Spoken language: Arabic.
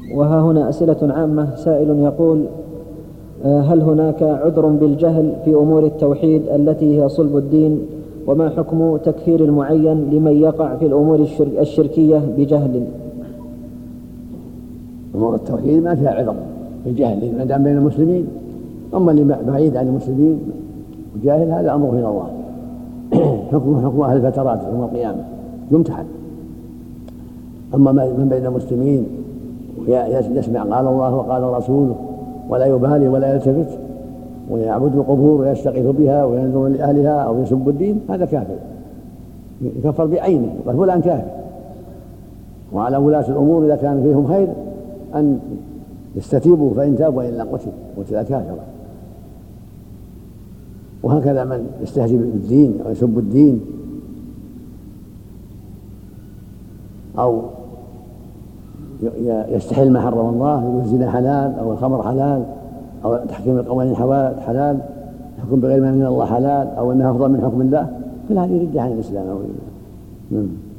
وها هنا أسئلة عامة. سائل يقول: هل هناك عذر بالجهل في أمور التوحيد التي هي صلب الدين؟ وما حكم تكفير المعين لمن يقع في الأمور الشركية بجهل؟ أمور التوحيد ما فيها عذر بالجهل ما دام بين المسلمين. أما اللي بعيد عن المسلمين وجاهل هذا أمره إلى الله. حكم أهل الفترات يوم القيامة يمتحن. أما من بين المسلمين يسمع قال الله وقال رسوله ولا يبالي ولا يلتفت ويعبد القبور ويستغيث بها وينظر لأهلها أو يسب الدين، هذا كافر يكفر بعينه وقال فلان كافر. وعلى ولاة الأمور إذا كان فيهم خير أن يستتيبوا، فإن تابوا وإلا قتل كافرا. وهكذا من يستهزئ بالدين أو يسب الدين أو يستحل ما حرم الله، يقول الزنا حلال أو الخمر حلال أو تحكيم القوانين حلال، يحكم بغير ما أنزل الله حلال أو أنها أفضل من حكم الله، كل هذه ردة عن الإسلام.